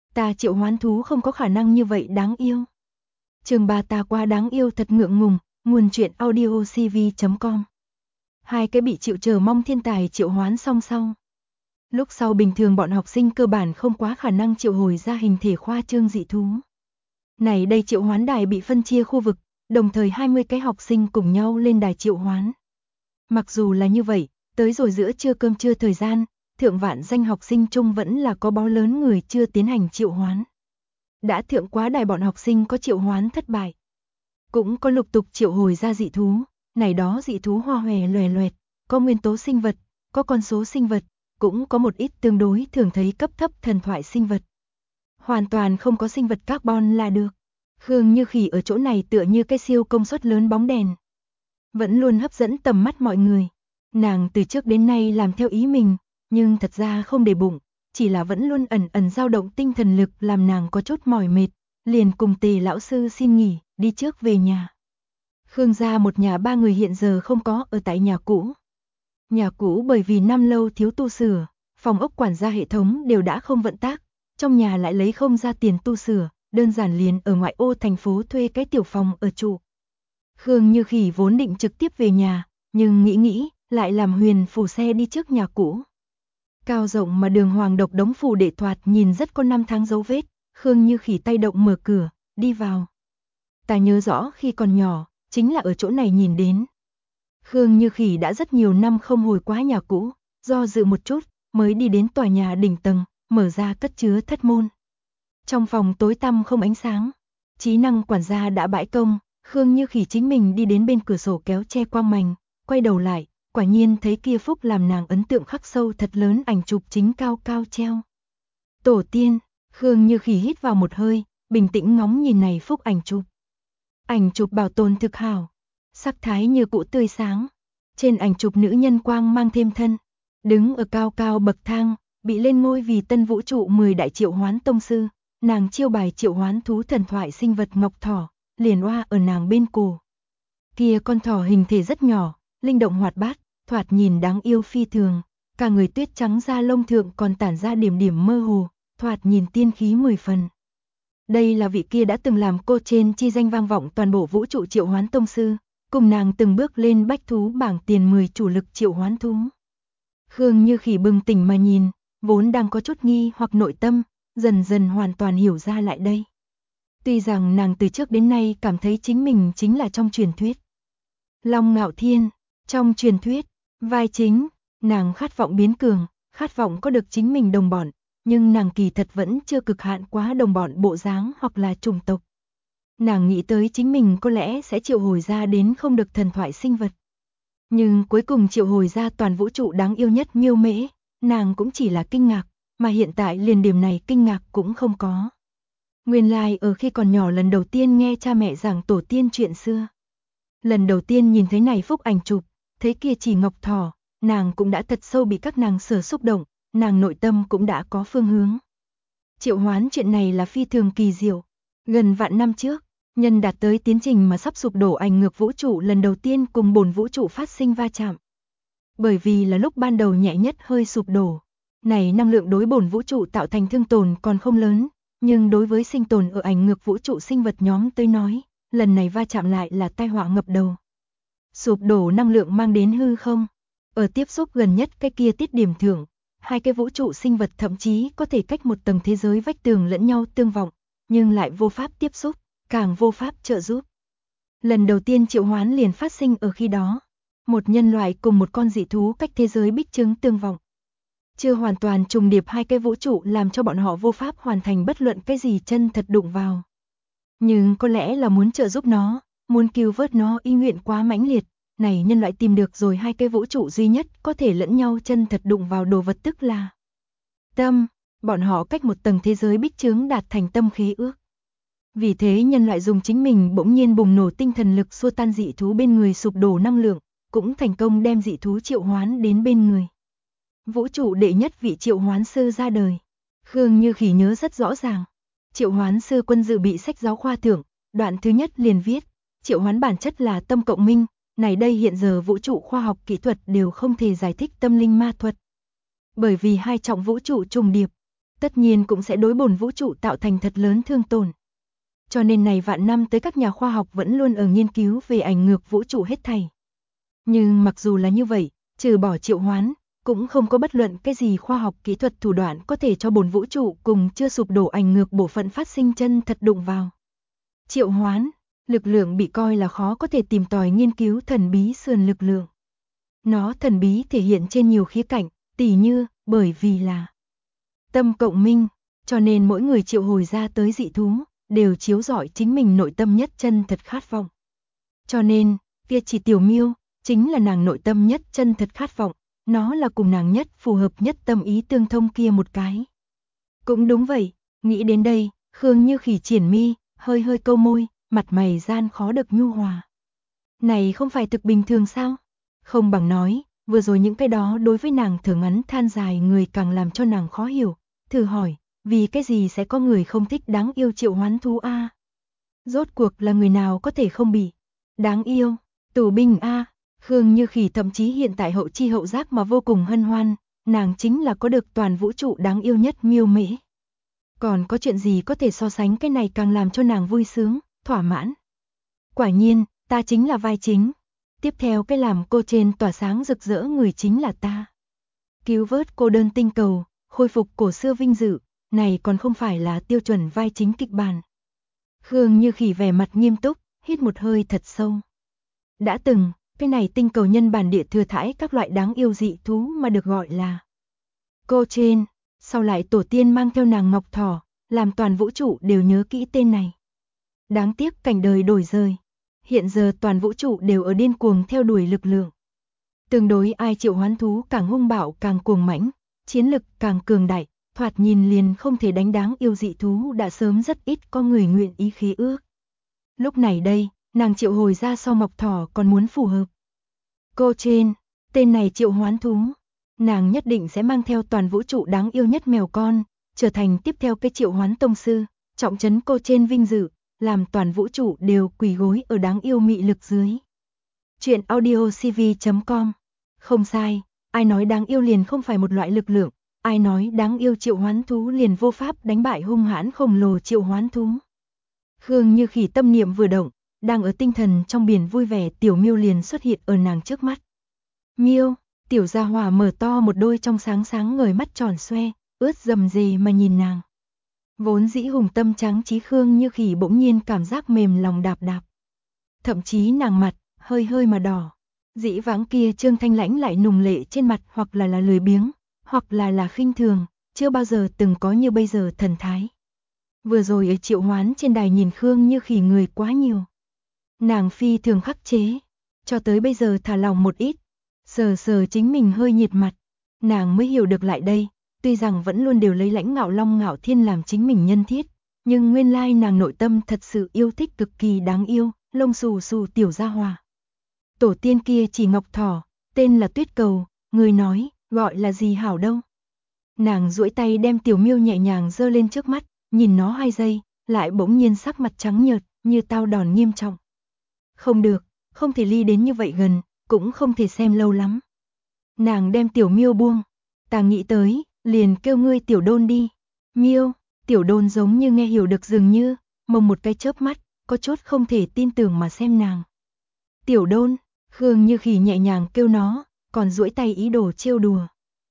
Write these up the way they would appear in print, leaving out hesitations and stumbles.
Ta triệu hoán thú không có khả năng như vậy đáng yêu. Chương 3 ta quá đáng yêu thật ngượng ngùng, nguồn truyện audiocv.com. Hai cái bị chịu chờ mong thiên tài triệu hoán song song. Lúc sau bình thường bọn học sinh cơ bản không quá khả năng triệu hồi ra hình thể khoa trương dị thú. Này đây triệu hoán đài bị phân chia khu vực, đồng thời 20 cái học sinh cùng nhau lên đài triệu hoán. Mặc dù là như vậy, tới rồi giữa trưa cơm trưa thời gian, thượng vạn danh học sinh chung vẫn là có bó lớn người chưa tiến hành triệu hoán. Đã thượng quá đài bọn học sinh có triệu hoán thất bại. Cũng có lục tục triệu hồi ra dị thú, này đó dị thú hoa hòe loè loẹt, có nguyên tố sinh vật, có con số sinh vật, cũng có một ít tương đối thường thấy cấp thấp thần thoại sinh vật. Hoàn toàn không có sinh vật carbon là được. Khương Như Khỉ ở chỗ này tựa như cái siêu công suất lớn bóng đèn. Vẫn luôn hấp dẫn tầm mắt mọi người. Nàng từ trước đến nay làm theo ý mình, nhưng thật ra không để bụng, chỉ là vẫn luôn ẩn ẩn dao động tinh thần lực làm nàng có chút mỏi mệt, liền cùng Tề lão sư xin nghỉ, đi trước về nhà. Khương gia một nhà ba người hiện giờ không có ở tại nhà cũ. Nhà cũ bởi vì năm lâu thiếu tu sửa, phòng ốc quản gia hệ thống đều đã không vận tác, trong nhà lại lấy không ra tiền tu sửa, đơn giản liền ở ngoại ô thành phố thuê cái tiểu phòng ở trụ. Khương Như Khỉ vốn định trực tiếp về nhà, nhưng nghĩ, lại làm Huyền phủ xe đi trước nhà cũ. Cao rộng mà đường hoàng độc đống phủ để thoạt nhìn rất có năm tháng dấu vết, Khương Như Khỉ tay động mở cửa, đi vào. Ta nhớ rõ khi còn nhỏ, chính là ở chỗ này nhìn đến. Khương Như Khỉ đã rất nhiều năm không hồi quá nhà cũ, do dự một chút, mới đi đến tòa nhà đỉnh tầng, mở ra cất chứa thất môn. Trong phòng tối tăm không ánh sáng, trí năng quản gia đã bãi công, Khương Như Khỉ chính mình đi đến bên cửa sổ kéo che quang mành, quay đầu lại, quả nhiên thấy kia phúc làm nàng ấn tượng khắc sâu thật lớn ảnh chụp chính cao cao treo. Tổ tiên, Khương Như Khỉ hít vào một hơi, bình tĩnh ngóng nhìn này phúc ảnh chụp. Ảnh chụp bảo tồn thực hảo, sắc thái như cũ tươi sáng. Trên ảnh chụp nữ nhân quang mang thêm thân, đứng ở cao cao bậc thang, bị lên ngôi vì tân vũ trụ 10 đại triệu hoán tông sư, nàng chiêu bài triệu hoán thú thần thoại sinh vật ngọc thỏ, liền oa ở nàng bên cổ. Kia con thỏ hình thể rất nhỏ, linh động hoạt bát, thoạt nhìn đáng yêu phi thường, cả người tuyết trắng da lông thượng còn tản ra điểm điểm mơ hồ, thoạt nhìn tiên khí 10 phần. Đây là vị kia đã từng làm cô trên chi danh vang vọng toàn bộ vũ trụ triệu hoán tông sư, cùng nàng từng bước lên bách thú bảng tiền 10 chủ lực triệu hoán thú. Khương Như Khỉ bừng tỉnh mà nhìn, vốn đang có chút nghi hoặc nội tâm, dần dần hoàn toàn hiểu ra lại đây. Tuy rằng nàng từ trước đến nay cảm thấy chính mình chính là trong truyền thuyết Long Ngạo Thiên, trong truyền thuyết, vai chính, nàng khát vọng biến cường, khát vọng có được chính mình đồng bọn, nhưng nàng kỳ thật vẫn chưa cực hạn quá đồng bọn bộ dáng hoặc là chủng tộc. Nàng nghĩ tới chính mình có lẽ sẽ triệu hồi ra đến không được thần thoại sinh vật. Nhưng cuối cùng triệu hồi ra toàn vũ trụ đáng yêu nhất Miêu Mễ, nàng cũng chỉ là kinh ngạc, mà hiện tại liền điểm này kinh ngạc cũng không có. Nguyên lai ở khi còn nhỏ lần đầu tiên nghe cha mẹ giảng tổ tiên chuyện xưa. Lần đầu tiên nhìn thấy này phúc ảnh chụp, thấy kia chỉ ngọc thỏ, nàng cũng đã thật sâu bị các nàng sở xúc động, nàng nội tâm cũng đã có phương hướng. Triệu hoán chuyện này là phi thường kỳ diệu. Gần vạn năm trước, nhân đạt tới tiến trình mà sắp sụp đổ ảnh ngược vũ trụ lần đầu tiên cùng bổn vũ trụ phát sinh va chạm. Bởi vì là lúc ban đầu nhẹ nhất hơi sụp đổ, này năng lượng đối bổn vũ trụ tạo thành thương tổn còn không lớn, nhưng đối với sinh tồn ở ảnh ngược vũ trụ sinh vật nhóm tới nói, lần này va chạm lại là tai họa ngập đầu. Sụp đổ năng lượng mang đến hư không, ở tiếp xúc gần nhất cái kia tiết điểm thượng, hai cái vũ trụ sinh vật thậm chí có thể cách một tầng thế giới vách tường lẫn nhau tương vọng, nhưng lại vô pháp tiếp xúc, càng vô pháp trợ giúp. Lần đầu tiên triệu hoán liền phát sinh ở khi đó, một nhân loại cùng một con dị thú cách thế giới bích trướng tương vọng. Chưa hoàn toàn trùng điệp hai cái vũ trụ làm cho bọn họ vô pháp hoàn thành bất luận cái gì chân thật đụng vào. Nhưng có lẽ là muốn trợ giúp nó, muốn cứu vớt nó ý nguyện quá mãnh liệt, này nhân loại tìm được rồi hai cái vũ trụ duy nhất có thể lẫn nhau chân thật đụng vào đồ vật tức là tâm, bọn họ cách một tầng thế giới bích trướng đạt thành tâm khế ước. Vì thế nhân loại dùng chính mình bỗng nhiên bùng nổ tinh thần lực xua tan dị thú bên người sụp đổ năng lượng, cũng thành công đem dị thú triệu hoán đến bên người. Vũ trụ đệ nhất vị triệu hoán sư ra đời. Khương Như Khỉ nhớ rất rõ ràng. Triệu hoán sư quân dự bị sách giáo khoa thưởng, đoạn thứ nhất liền viết, triệu hoán bản chất là tâm cộng minh, này đây hiện giờ vũ trụ khoa học kỹ thuật đều không thể giải thích tâm linh ma thuật. Bởi vì hai trọng vũ trụ trùng điệp, tất nhiên cũng sẽ đối bổn vũ trụ tạo thành thật lớn thương tổn. Cho nên này vạn năm tới các nhà khoa học vẫn luôn ở nghiên cứu về ảnh ngược vũ trụ hết thảy. Nhưng mặc dù là như vậy, trừ bỏ triệu hoán, cũng không có bất luận cái gì khoa học kỹ thuật thủ đoạn có thể cho bổn vũ trụ cùng chưa sụp đổ ảnh ngược bộ phận phát sinh chân thật đụng vào. Triệu hoán, lực lượng bị coi là khó có thể tìm tòi nghiên cứu thần bí sườn lực lượng. Nó thần bí thể hiện trên nhiều khía cạnh, tỉ như, bởi vì là tâm cộng minh, cho nên mỗi người triệu hồi ra tới dị thú, đều chiếu rọi chính mình nội tâm nhất chân thật khát vọng. Cho nên, kia chỉ tiểu miêu, chính là nàng nội tâm nhất chân thật khát vọng, nó là cùng nàng nhất phù hợp nhất tâm ý tương thông kia một cái. Cũng đúng vậy, nghĩ đến đây, Khương Như Khỉ triển mi, hơi hơi câu môi, mặt mày gian khó được nhu hòa. Này không phải thực bình thường sao? Không bằng nói, vừa rồi những cái đó đối với nàng thở ngắn than dài người càng làm cho nàng khó hiểu. Thử hỏi, vì cái gì sẽ có người không thích đáng yêu triệu hoán thú a? Rốt cuộc là người nào có thể không bị đáng yêu, tù binh a? Khương Như Khỉ thậm chí hiện tại hậu chi hậu giác mà vô cùng hân hoan, nàng chính là có được toàn vũ trụ đáng yêu nhất miêu mễ. Còn có chuyện gì có thể so sánh cái này càng làm cho nàng vui sướng, thỏa mãn. Quả nhiên, ta chính là vai chính. Tiếp theo cái làm cô trên tỏa sáng rực rỡ người chính là ta. Cứu vớt cô đơn tinh cầu, khôi phục cổ xưa vinh dự, này còn không phải là tiêu chuẩn vai chính kịch bản. Khương Như Khỉ vẻ mặt nghiêm túc, hít một hơi thật sâu. Đã từng, cái này tinh cầu nhân bản địa thừa thãi các loại đáng yêu dị thú mà được gọi là cô trên, sau lại tổ tiên mang theo nàng ngọc thỏ, làm toàn vũ trụ đều nhớ kỹ tên này. Đáng tiếc cảnh đời đổi rời. Hiện giờ toàn vũ trụ đều ở điên cuồng theo đuổi lực lượng. Tương đối ai triệu hoán thú càng hung bạo càng cuồng mãnh, chiến lực càng cường đại, thoạt nhìn liền không thể đánh đáng yêu dị thú đã sớm rất ít có người nguyện ý khí ước. Lúc này đây, nàng triệu hồi ra sau mọc thỏ còn muốn phù hợp. Cô trên, tên này triệu hoán thú, nàng nhất định sẽ mang theo toàn vũ trụ đáng yêu nhất mèo con, trở thành tiếp theo cái triệu hoán tông sư, trọng trấn cô trên vinh dự, làm toàn vũ trụ đều quỳ gối ở đáng yêu mị lực dưới. Chuyện audiocv.com. Không sai, ai nói đáng yêu liền không phải một loại lực lượng, ai nói đáng yêu triệu hoán thú liền vô pháp đánh bại hung hãn khổng lồ triệu hoán thú. Khương Như Khỉ tâm niệm vừa động, đang ở tinh thần trong biển vui vẻ tiểu miêu liền xuất hiện ở nàng trước mắt. Miêu, tiểu gia hỏa mở to một đôi trong sáng sáng ngời mắt tròn xoe, ướt rầm rề mà nhìn nàng. Vốn dĩ hùng tâm tráng trí Khương Như Khỉ bỗng nhiên cảm giác mềm lòng đạp đạp. Thậm chí nàng mặt, hơi hơi mà đỏ. Dĩ vãng kia Trương Thanh Lãnh lại nùng lệ trên mặt hoặc là lười biếng, hoặc là khinh thường, chưa bao giờ từng có như bây giờ thần thái. Vừa rồi ở triệu hoán trên đài nhìn Khương Như Khỉ người quá nhiều. Nàng phi thường khắc chế, cho tới bây giờ thả lòng một ít, sờ sờ chính mình hơi nhiệt mặt, nàng mới hiểu được lại đây. Tuy rằng vẫn luôn đều lấy Lãnh Ngạo Long Ngạo Thiên làm chính mình nhân thiết, nhưng nguyên lai nàng nội tâm thật sự yêu thích cực kỳ đáng yêu, lông xù xù tiểu gia hòa. Tổ tiên kia chỉ ngọc thỏ, tên là Tuyết Cầu, người nói, gọi là gì hảo đâu. Nàng duỗi tay đem tiểu miêu nhẹ nhàng giơ lên trước mắt, nhìn nó 2 giây, lại bỗng nhiên sắc mặt trắng nhợt, như tao đòn nghiêm trọng. Không được, không thể ly đến như vậy gần, cũng không thể xem lâu lắm. Nàng đem tiểu miêu buông, ta nghĩ tới, liền kêu ngươi tiểu đôn đi. Miêu, tiểu đôn giống như nghe hiểu được dường như, mông một cái chớp mắt, có chút không thể tin tưởng mà xem nàng. Tiểu đôn, Khương Như Khỉ nhẹ nhàng kêu nó, còn duỗi tay ý đồ trêu đùa.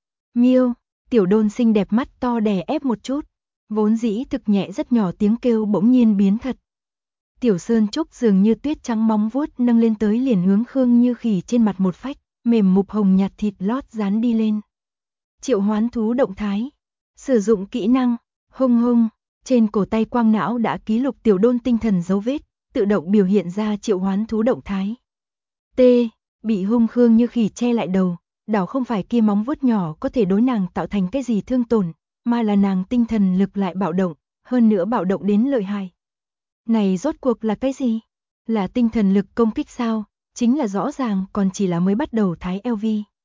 Miêu, tiểu đôn xinh đẹp mắt to đè ép một chút, vốn dĩ thực nhẹ rất nhỏ tiếng kêu bỗng nhiên biến thật. Tiểu sơn trúc dường như tuyết trắng móng vuốt nâng lên tới liền hướng Khương Như Khỉ trên mặt một phách, mềm mục hồng nhạt thịt lót dán đi lên. Triệu hoán thú động thái. Sử dụng kỹ năng, hung hung, trên cổ tay quang não đã ký lục tiểu đôn tinh thần dấu vết, tự động biểu hiện ra triệu hoán thú động thái. T, bị hung Khương Như Khỉ che lại đầu, đảo không phải kia móng vuốt nhỏ có thể đối nàng tạo thành cái gì thương tổn, mà là nàng tinh thần lực lại bạo động, hơn nữa bạo động đến lợi hại. Này rốt cuộc là cái gì? Là tinh thần lực công kích sao? Chính là rõ ràng còn chỉ là mới bắt đầu thái LV.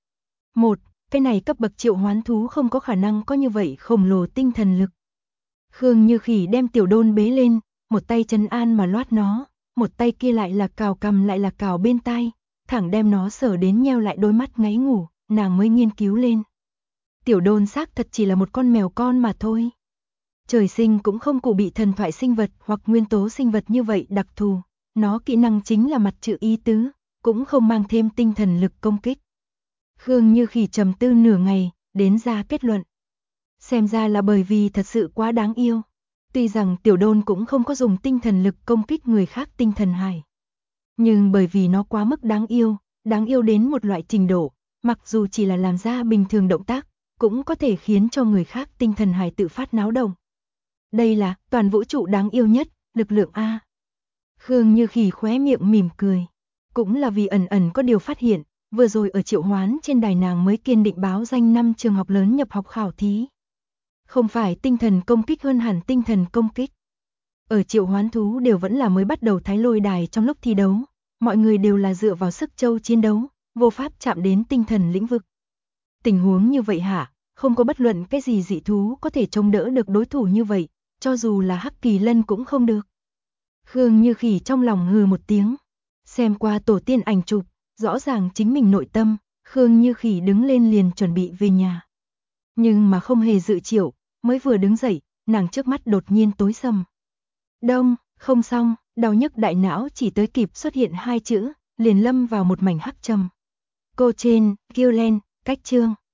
1. Cái này cấp bậc triệu hoán thú không có khả năng có như vậy khổng lồ tinh thần lực. Khương Như Khỉ đem tiểu đôn bế lên, một tay trấn an mà loát nó, một tay kia lại là cào cằm lại là cào bên tai, thẳng đem nó sờ đến nheo lại đôi mắt ngáy ngủ, nàng mới nghiên cứu lên. Tiểu Đôn xác thật chỉ là một con mèo con mà thôi. Trời sinh cũng không cụ bị thần thoại sinh vật hoặc nguyên tố sinh vật như vậy đặc thù, nó kỹ năng chính là mặt chữ ý tứ, cũng không mang thêm tinh thần lực công kích. Khương Như Khỉ trầm tư nửa ngày, đến ra kết luận. Xem ra là bởi vì thật sự quá đáng yêu. Tuy rằng Tiểu Đôn cũng không có dùng tinh thần lực công kích người khác tinh thần hải. Nhưng bởi vì nó quá mức đáng yêu đến một loại trình độ, mặc dù chỉ là làm ra bình thường động tác, cũng có thể khiến cho người khác tinh thần hải tự phát náo động. Đây là toàn vũ trụ đáng yêu nhất, lực lượng A. Khương Như Khỉ khóe miệng mỉm cười. Cũng là vì ẩn ẩn có điều phát hiện, vừa rồi ở triệu hoán trên đài nàng mới kiên định báo danh 5 trường học lớn nhập học khảo thí. Không phải tinh thần công kích hơn hẳn tinh thần công kích. Ở triệu hoán thú đều vẫn là mới bắt đầu thái lôi đài trong lúc thi đấu, mọi người đều là dựa vào sức châu chiến đấu, vô pháp chạm đến tinh thần lĩnh vực. Tình huống như vậy hả, không có bất luận cái gì dị thú có thể chống đỡ được đối thủ như vậy, cho dù là Hắc Kỳ Lân cũng không được. Khương Như Khỉ trong lòng hừ một tiếng, xem qua tổ tiên ảnh chụp, rõ ràng chính mình nội tâm, Khương Như Khỉ đứng lên liền chuẩn bị về nhà. Nhưng mà không hề dự triệu, mới vừa đứng dậy, nàng trước mắt đột nhiên tối sầm. Đông, không xong, đau nhức đại não chỉ tới kịp xuất hiện 2 chữ, liền lâm vào một mảnh hắc trầm. Cô trên, kêu lên, cách chương.